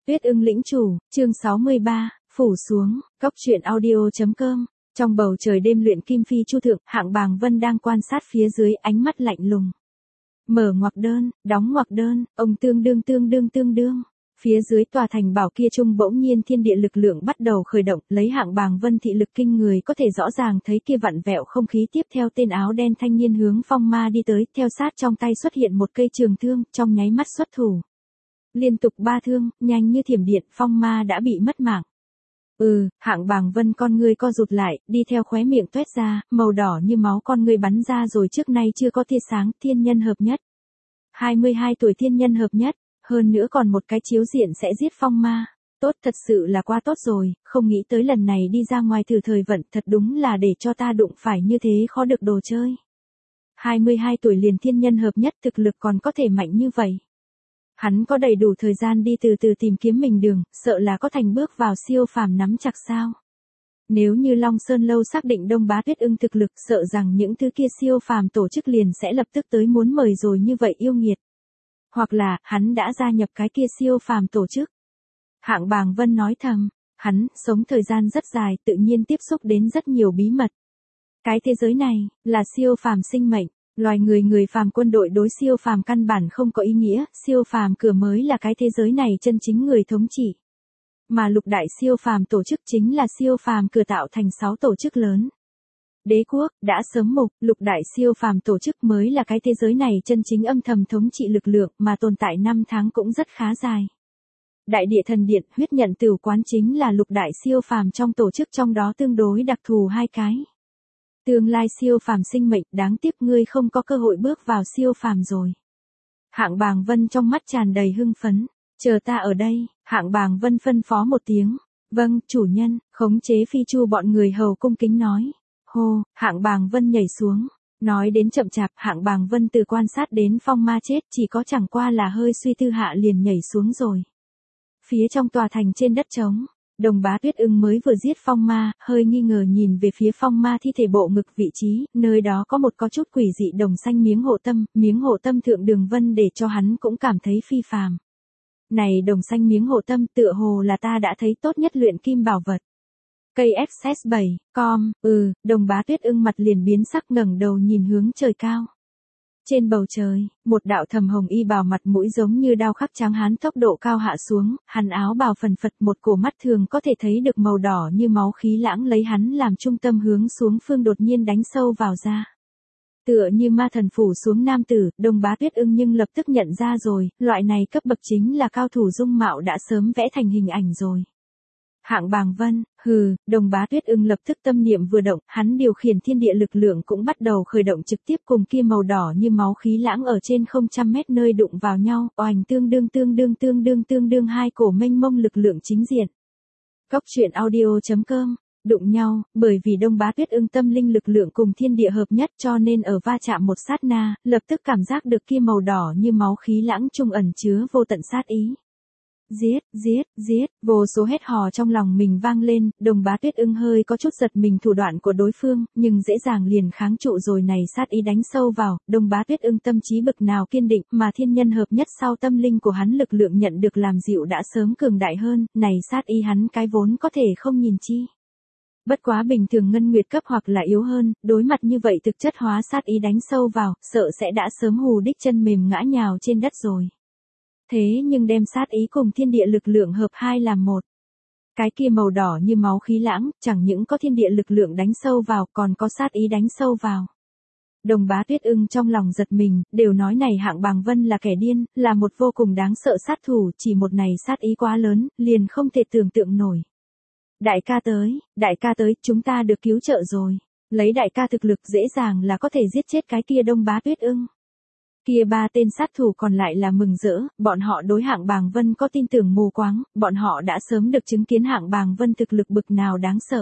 Tuyết ưng lĩnh chủ, chương 63, phủ xuống, cốc truyện audio.com. Trong bầu trời đêm luyện kim phi chu thượng, Hạng Bàng Vân đang quan sát phía dưới, ánh mắt lạnh lùng. Mở ngoặc đơn, đóng ngoặc đơn, ông tương đương. Phía dưới tòa thành bảo kia trung bỗng nhiên thiên địa lực lượng bắt đầu khởi động, lấy Hạng Bàng Vân thị lực kinh người có thể rõ ràng thấy kia vặn vẹo không khí, tiếp theo tên áo đen thanh niên hướng phong ma đi tới, theo sát trong tay xuất hiện một cây trường thương, trong nháy mắt xuất thủ. Liên tục 3 thương, nhanh như thiểm điện, phong ma đã bị mất mạng. Hạng Bàng Vân con ngươi co rụt lại, đi theo khóe miệng toét ra, màu đỏ như máu con ngươi bắn ra rồi, trước nay chưa có tia sáng, thiên nhân hợp nhất. 22 tuổi thiên nhân hợp nhất, hơn nữa còn một cái chiếu diện sẽ giết phong ma. Tốt, thật sự là quá tốt rồi, không nghĩ tới lần này đi ra ngoài thử thời vận, thật đúng là để cho ta đụng phải như thế khó được đồ chơi. 22 tuổi liền thiên nhân hợp nhất, thực lực còn có thể mạnh như vậy. Hắn có đầy đủ thời gian đi từ từ tìm kiếm mình đường, sợ là có thành bước vào siêu phàm nắm chặt sao. Nếu như Long Sơn Lâu xác định Đông Bá Tuyết ưng thực lực, sợ rằng những thứ kia siêu phàm tổ chức liền sẽ lập tức tới muốn mời rồi, như vậy yêu nghiệt. Hoặc là, hắn đã gia nhập cái kia siêu phàm tổ chức. Hạng Bàng Vân nói thầm, hắn sống thời gian rất dài, tự nhiên tiếp xúc đến rất nhiều bí mật. Cái thế giới này, là siêu phàm sinh mệnh. Loài người phàm quân đội đối siêu phàm căn bản không có ý nghĩa, siêu phàm cửa mới là cái thế giới này chân chính người thống trị. Mà lục đại siêu phàm tổ chức chính là siêu phàm cửa tạo thành 6 tổ chức lớn. Đế quốc đã sớm mục, lục đại siêu phàm tổ chức mới là cái thế giới này chân chính âm thầm thống trị lực lượng, mà tồn tại 5 tháng cũng rất khá dài. Đại địa thần điện, huyết nhận tửu quán chính là lục đại siêu phàm trong tổ chức, trong đó tương đối đặc thù 2 cái. Tương lai siêu phàm sinh mệnh, đáng tiếc ngươi không có cơ hội bước vào siêu phàm rồi. Hạng Bàng Vân trong mắt tràn đầy hưng phấn, chờ ta ở đây. Hạng Bàng Vân phân phó một tiếng, vâng, chủ nhân. Khống chế phi chu bọn người hầu cung kính nói. Hô, Hạng Bàng Vân nhảy xuống. Nói đến chậm chạp, Hạng Bàng Vân từ quan sát đến phong ma chết, chỉ có chẳng qua là hơi suy tư hạ liền nhảy xuống rồi. Phía trong tòa thành trên đất trống, Đồng Bá Tuyết ưng mới vừa giết phong ma, hơi nghi ngờ nhìn về phía phong ma thi thể bộ ngực vị trí, nơi đó có một có chút quỷ dị đồng xanh miếng hộ tâm thượng đường vân để cho hắn cũng cảm thấy phi phàm. Này đồng xanh miếng hộ tâm tựa hồ là ta đã thấy tốt nhất luyện kim bảo vật. Cây XS7, Đồng Bá Tuyết ưng mặt liền biến sắc, ngẩng đầu nhìn hướng trời cao. Trên bầu trời, một đạo thầm hồng y bào mặt mũi giống như đao khắc tráng hán tốc độ cao hạ xuống, hắn áo bào phần phật, một cổ mắt thường có thể thấy được màu đỏ như máu khí lãng lấy hắn làm trung tâm hướng xuống phương đột nhiên đánh sâu vào ra. Tựa như ma thần phủ xuống nam tử, Đồng Bá Tuyết ưng nhưng lập tức nhận ra rồi, loại này cấp bậc chính là cao thủ dung mạo đã sớm vẽ thành hình ảnh rồi. Hạng Bàng Vân, Đồng Bá Tuyết ưng lập tức tâm niệm vừa động, hắn điều khiển thiên địa lực lượng cũng bắt đầu khởi động, trực tiếp cùng kia màu đỏ như máu khí lãng ở trên 000 mét nơi đụng vào nhau, oành tương đương hai cổ mênh mông lực lượng chính diện. Cốc truyện audio.com, đụng nhau, bởi vì Đông Bá Tuyết ưng tâm linh lực lượng cùng thiên địa hợp nhất, cho nên ở va chạm một sát na, lập tức cảm giác được kia màu đỏ như máu khí lãng trung ẩn chứa vô tận sát ý. Giết, vô số hét hò trong lòng mình vang lên, Đồng Bá Tuyết ưng hơi có chút giật mình thủ đoạn của đối phương, nhưng dễ dàng liền kháng trụ rồi, này sát ý đánh sâu vào, Đồng Bá Tuyết ưng tâm trí bực nào kiên định, mà thiên nhân hợp nhất sau tâm linh của hắn lực lượng nhận được làm dịu đã sớm cường đại hơn, này sát ý hắn cái vốn có thể không nhìn chi. Bất quá bình thường ngân nguyệt cấp hoặc là yếu hơn, đối mặt như vậy thực chất hóa sát ý đánh sâu vào, sợ sẽ đã sớm hù đích chân mềm ngã nhào trên đất rồi. Thế nhưng đem sát ý cùng thiên địa lực lượng hợp hai làm một. Cái kia màu đỏ như máu khí lãng, chẳng những có thiên địa lực lượng đánh sâu vào, còn có sát ý đánh sâu vào. Đồng Bá Tuyết ưng trong lòng giật mình, đều nói này Hạng Bàng Vân là kẻ điên, là một vô cùng đáng sợ sát thủ, chỉ một này sát ý quá lớn, liền không thể tưởng tượng nổi. Đại ca tới, chúng ta được cứu trợ rồi. Lấy đại ca thực lực dễ dàng là có thể giết chết cái kia Đông Bá Tuyết ưng. Kia 3 tên sát thủ còn lại là mừng rỡ, bọn họ đối Hạng Bàng Vân có tin tưởng mù quáng, bọn họ đã sớm được chứng kiến Hạng Bàng Vân thực lực bực nào đáng sợ.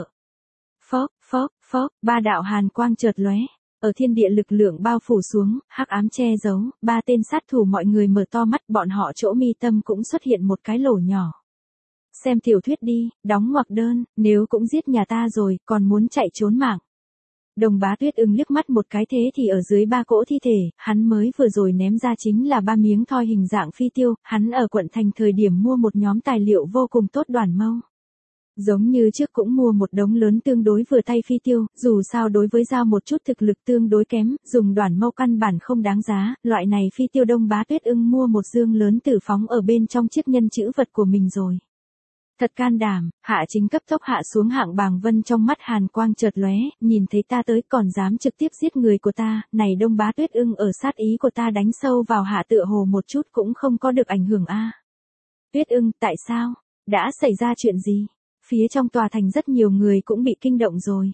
Phốc, 3 đạo hàn quang chợt lóe, ở thiên địa lực lượng bao phủ xuống, hắc ám che giấu, 3 tên sát thủ mọi người mở to mắt, bọn họ chỗ mi tâm cũng xuất hiện một cái lỗ nhỏ. Xem tiểu thuyết đi, đóng ngoặc đơn, nếu cũng giết nhà ta rồi, còn muốn chạy trốn mạng. Đồng Bá Tuyết Ưng liếc mắt một cái thế thì ở dưới 3 cỗ thi thể, hắn mới vừa rồi ném ra chính là 3 miếng thoi hình dạng phi tiêu, hắn ở quận thành thời điểm mua một nhóm tài liệu vô cùng tốt đoàn mâu. Giống như trước cũng mua một đống lớn tương đối vừa tay phi tiêu, dù sao đối với dao một chút thực lực tương đối kém, dùng đoàn mâu căn bản không đáng giá, loại này phi tiêu Đông Bá Tuyết Ưng mua một dương lớn tử phóng ở bên trong chiếc nhân chữ vật của mình rồi. Thật can đảm, Hạ Chính cấp tốc hạ xuống. Hạng Bàng Vân trong mắt hàn quang chợt lóe, nhìn thấy ta tới còn dám trực tiếp giết người của ta, này Đông Bá Tuyết Ưng ở sát ý của ta đánh sâu vào Hạ tựa hồ một chút cũng không có được ảnh hưởng a. Tuyết Ưng, tại sao? Đã xảy ra chuyện gì? Phía trong tòa thành rất nhiều người cũng bị kinh động rồi.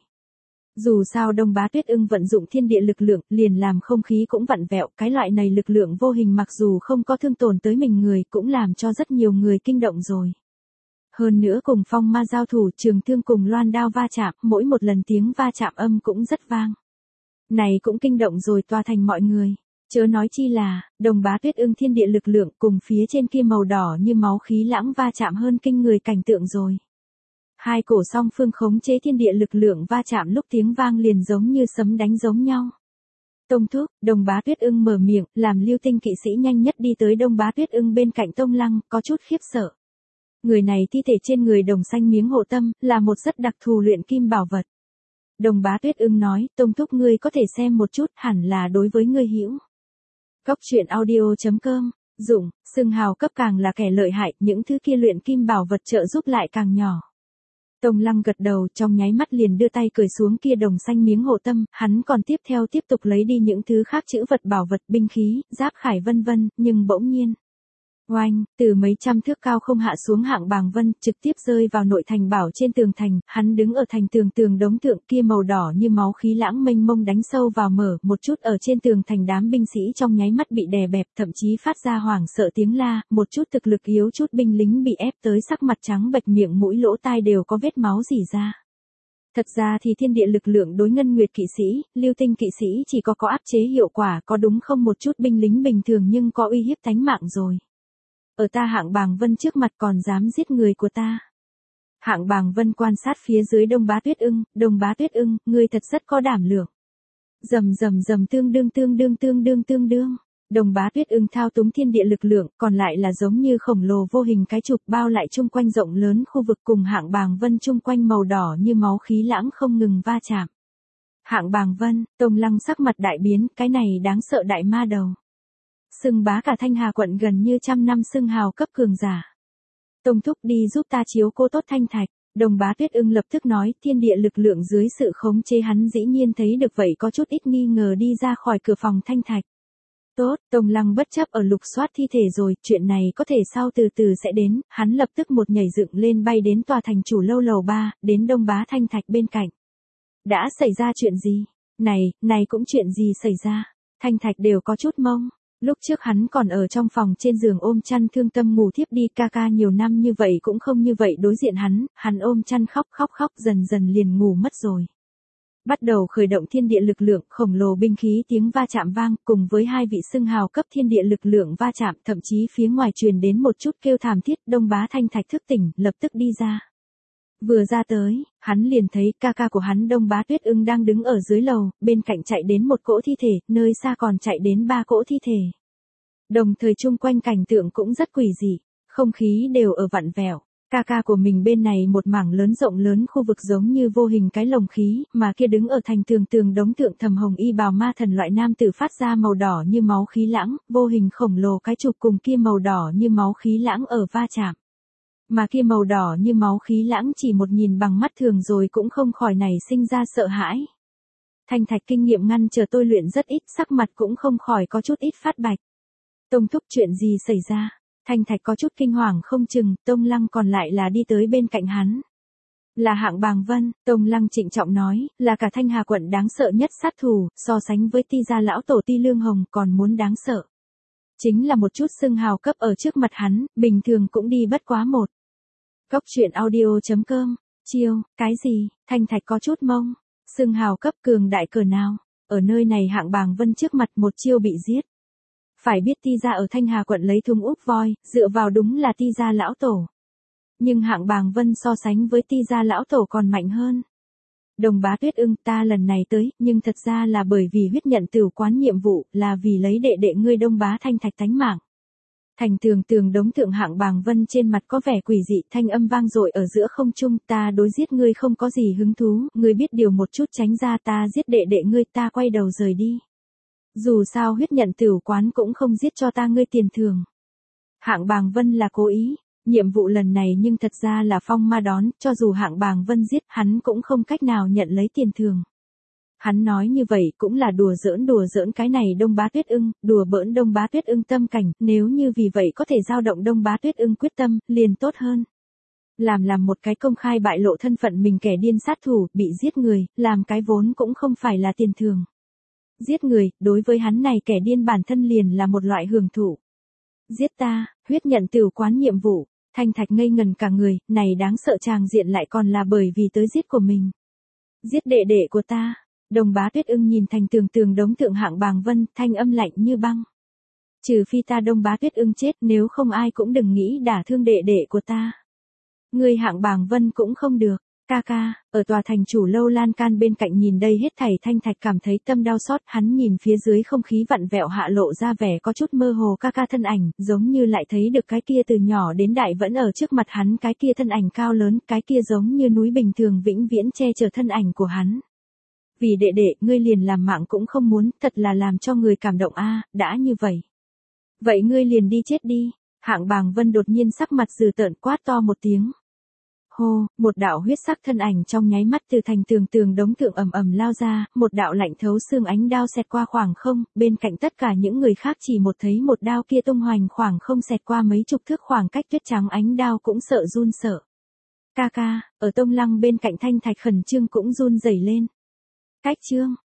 Dù sao Đông Bá Tuyết Ưng vận dụng thiên địa lực lượng, liền làm không khí cũng vặn vẹo, cái loại này lực lượng vô hình mặc dù không có thương tổn tới mình người, cũng làm cho rất nhiều người kinh động rồi. Hơn nữa cùng phong ma giao thủ, trường thương cùng loan đao va chạm, mỗi một lần tiếng va chạm âm cũng rất vang. Này cũng kinh động rồi tòa thành mọi người. Chớ nói chi là, Đồng Bá Tuyết Ưng thiên địa lực lượng cùng phía trên kia màu đỏ như máu khí lãng va chạm hơn kinh người cảnh tượng rồi. Hai cổ song phương khống chế thiên địa lực lượng va chạm lúc tiếng vang liền giống như sấm đánh giống nhau. Tông thúc, Đồng Bá Tuyết Ưng mở miệng, làm Lưu Tinh kỵ sĩ nhanh nhất đi tới Đông Bá Tuyết Ưng bên cạnh Tông Lăng, có chút khiếp sợ. Người này thi thể trên người đồng xanh miếng hộ tâm, là một rất đặc thù luyện kim bảo vật. Đồng Bá Tuyết Ưng nói, Tông thúc ngươi có thể xem một chút, hẳn là đối với ngươi hữu. Cóc truyện audio.com, dụng, xưng hào cấp càng là kẻ lợi hại, những thứ kia luyện kim bảo vật trợ giúp lại càng nhỏ. Tông Lăng gật đầu, trong nháy mắt liền đưa tay cởi xuống kia đồng xanh miếng hộ tâm, hắn còn tiếp tục lấy đi những thứ khác chữ vật bảo vật, binh khí, giáp khải vân vân, nhưng bỗng nhiên. Oanh, từ mấy trăm thước cao không hạ xuống Hạng Bàng Vân, trực tiếp rơi vào nội thành bảo trên tường thành, hắn đứng ở thành tường đống tượng kia màu đỏ như máu khí lãng mênh mông đánh sâu vào mở, một chút ở trên tường thành đám binh sĩ trong nháy mắt bị đè bẹp, thậm chí phát ra hoảng sợ tiếng la, một chút thực lực yếu chút binh lính bị ép tới sắc mặt trắng bệch, miệng mũi lỗ tai đều có vết máu rỉ ra. Thật ra thì thiên địa lực lượng đối Ngân Nguyệt kỵ sĩ, Lưu Tinh kỵ sĩ chỉ có áp chế hiệu quả, có đúng không một chút binh lính bình thường nhưng có uy hiếp tánh mạng rồi. Ở ta Hạng Bàng Vân trước mặt còn dám giết người của ta. Hạng Bàng Vân quan sát phía dưới Đông Bá Tuyết Ưng, Đông Bá Tuyết Ưng, ngươi thật rất có đảm lượng. Rầm tương đương. Đông Bá Tuyết Ưng thao túng thiên địa lực lượng, còn lại là giống như khổng lồ vô hình cái trục bao lại chung quanh rộng lớn khu vực cùng Hạng Bàng Vân chung quanh màu đỏ như máu khí lãng không ngừng va chạm. Hạng Bàng Vân, Tông Lăng sắc mặt đại biến, cái này đáng sợ đại ma đầu. Xưng bá cả Thanh Hà quận gần như 100 năm xưng hào cấp cường giả. Tông thúc đi giúp ta chiếu cố tốt Thanh Thạch. Đồng Bá Tuyết Ưng lập tức nói, thiên địa lực lượng dưới sự khống chế hắn dĩ nhiên thấy được vậy có chút ít nghi ngờ đi ra khỏi cửa phòng Thanh Thạch. Tốt, Tông Lăng bất chấp ở lục soát thi thể rồi, chuyện này có thể sau từ từ sẽ đến, hắn lập tức một nhảy dựng lên bay đến tòa thành chủ lâu lầu 3, đến Đông Bá Thanh Thạch bên cạnh. Đã xảy ra chuyện gì? Này cũng chuyện gì xảy ra? Thanh Thạch đều có chút mông. Lúc trước hắn còn ở trong phòng trên giường ôm chăn thương tâm ngủ thiếp đi, ca nhiều năm như vậy cũng không như vậy đối diện hắn ôm chăn khóc dần dần liền ngủ mất rồi. Bắt đầu khởi động thiên địa lực lượng, khổng lồ binh khí tiếng va chạm vang, cùng với hai vị xưng hào cấp thiên địa lực lượng va chạm, thậm chí phía ngoài truyền đến một chút kêu thảm thiết. Đông Bá Thanh Thạch thức tỉnh, lập tức đi ra. Vừa ra tới, hắn liền thấy ca của hắn Đông Bá Tuyết Ưng đang đứng ở dưới lầu, bên cạnh chạy đến một cỗ thi thể, nơi xa còn chạy đến 3 cỗ thi thể. Đồng thời chung quanh cảnh tượng cũng rất quỷ dị, không khí đều ở vặn vẹo. Ca của mình bên này một mảng lớn rộng lớn khu vực giống như vô hình cái lồng khí, mà kia đứng ở thành tường đống tượng thầm hồng y bào ma thần loại nam tử phát ra màu đỏ như máu khí lãng, vô hình khổng lồ cái trục cùng kia màu đỏ như máu khí lãng ở va chạm. Mà kia màu đỏ như máu khí lãng chỉ một nhìn bằng mắt thường rồi cũng không khỏi nảy sinh ra sợ hãi. Thanh Thạch kinh nghiệm ngăn chờ tôi luyện rất ít, sắc mặt cũng không khỏi có chút ít phát bạch. Tông thúc chuyện gì xảy ra? Thanh Thạch có chút kinh hoàng không chừng, Tông Lăng còn lại là đi tới bên cạnh hắn. Là Hạng Bàng Vân, Tông Lăng trịnh trọng nói, là cả Thanh Hà quận đáng sợ nhất sát thủ, so sánh với Ti gia lão tổ Ti Lương Hồng còn muốn đáng sợ. Chính là một chút xưng hào cấp ở trước mặt hắn, bình thường cũng đi bất quá một. Cóc truyện audio.com, chiêu, cái gì? Thanh Thạch có chút mông. Xưng hào cấp cường đại cỡ nào? Ở nơi này Hạng Bàng Vân trước mặt một chiêu bị giết. Phải biết Ti gia ở Thanh Hà quận lấy thung úc voi, dựa vào đúng là Ti gia lão tổ. Nhưng Hạng Bàng Vân so sánh với Ti gia lão tổ còn mạnh hơn. Đồng Bá Tuyết Ưng, ta lần này tới, nhưng thật ra là bởi vì huyết nhận tửu quán nhiệm vụ, là vì lấy đệ đệ ngươi Đông Bá Thanh Thạch tánh mạng. Thành Tường Tường đống thượng Hạng Bàng Vân trên mặt có vẻ quỷ dị, thanh âm vang dội ở giữa không trung, ta đối giết ngươi không có gì hứng thú, ngươi biết điều một chút tránh ra, ta giết đệ đệ ngươi, ta quay đầu rời đi. Dù sao huyết nhận tửu quán cũng không giết cho ta ngươi tiền thưởng. Hạng Bàng Vân là cố ý, nhiệm vụ lần này nhưng thật ra là phong ma đón, cho dù Hạng Bàng Vân giết hắn cũng không cách nào nhận lấy tiền thưởng. Hắn nói như vậy cũng là đùa giỡn cái này Đông Bá Tuyết Ưng, đùa bỡn Đông Bá Tuyết Ưng tâm cảnh, nếu như vì vậy có thể dao động Đông Bá Tuyết Ưng quyết tâm, liền tốt hơn. Làm một cái công khai bại lộ thân phận mình kẻ điên sát thủ, bị giết người, làm cái vốn cũng không phải là tiền thưởng. Giết người, đối với hắn này kẻ điên bản thân liền là một loại hưởng thụ. Giết ta, huyết nhận tửu quán nhiệm vụ, Thanh Thạch ngây ngần cả người, này đáng sợ tràng diện lại còn là bởi vì tới giết của mình. Giết đệ đệ của ta. Đồng Bá Tuyết Ưng nhìn Thành Tường Tường đống thượng Hạng Bàng Vân, thanh âm lạnh như băng. Trừ phi ta Đông Bá Tuyết Ưng chết, nếu không ai cũng đừng nghĩ đả thương đệ đệ của ta. Người Hạng Bàng Vân cũng không được. Ca ca, ở tòa thành chủ lâu lan can bên cạnh nhìn đây hết thảy, Thanh Thạch cảm thấy tâm đau xót, hắn nhìn phía dưới không khí vặn vẹo hạ lộ ra vẻ có chút mơ hồ ca ca thân ảnh, giống như lại thấy được cái kia từ nhỏ đến đại vẫn ở trước mặt hắn, cái kia thân ảnh cao lớn, cái kia giống như núi bình thường vĩnh viễn che chở thân ảnh của hắn. Vì đệ đệ, ngươi liền làm mạng cũng không muốn, thật là làm cho người cảm động a, đã như vậy. Vậy ngươi liền đi chết đi. Hạng Bàng Vân đột nhiên sắc mặt dữ tợn quát to một tiếng. Hô, một đạo huyết sắc thân ảnh trong nháy mắt từ Thành Tường Tường đống thượng ầm ầm lao ra, một đạo lạnh thấu xương ánh đao xẹt qua khoảng không, bên cạnh tất cả những người khác chỉ một thấy một đao kia tung hoành khoảng không xẹt qua mấy chục thước khoảng cách, tuyết trắng ánh đao cũng sợ run sợ. Ca ca, ở Tông Lăng bên cạnh Thanh Thạch khẩn trương cũng run rẩy lên. Cách trương,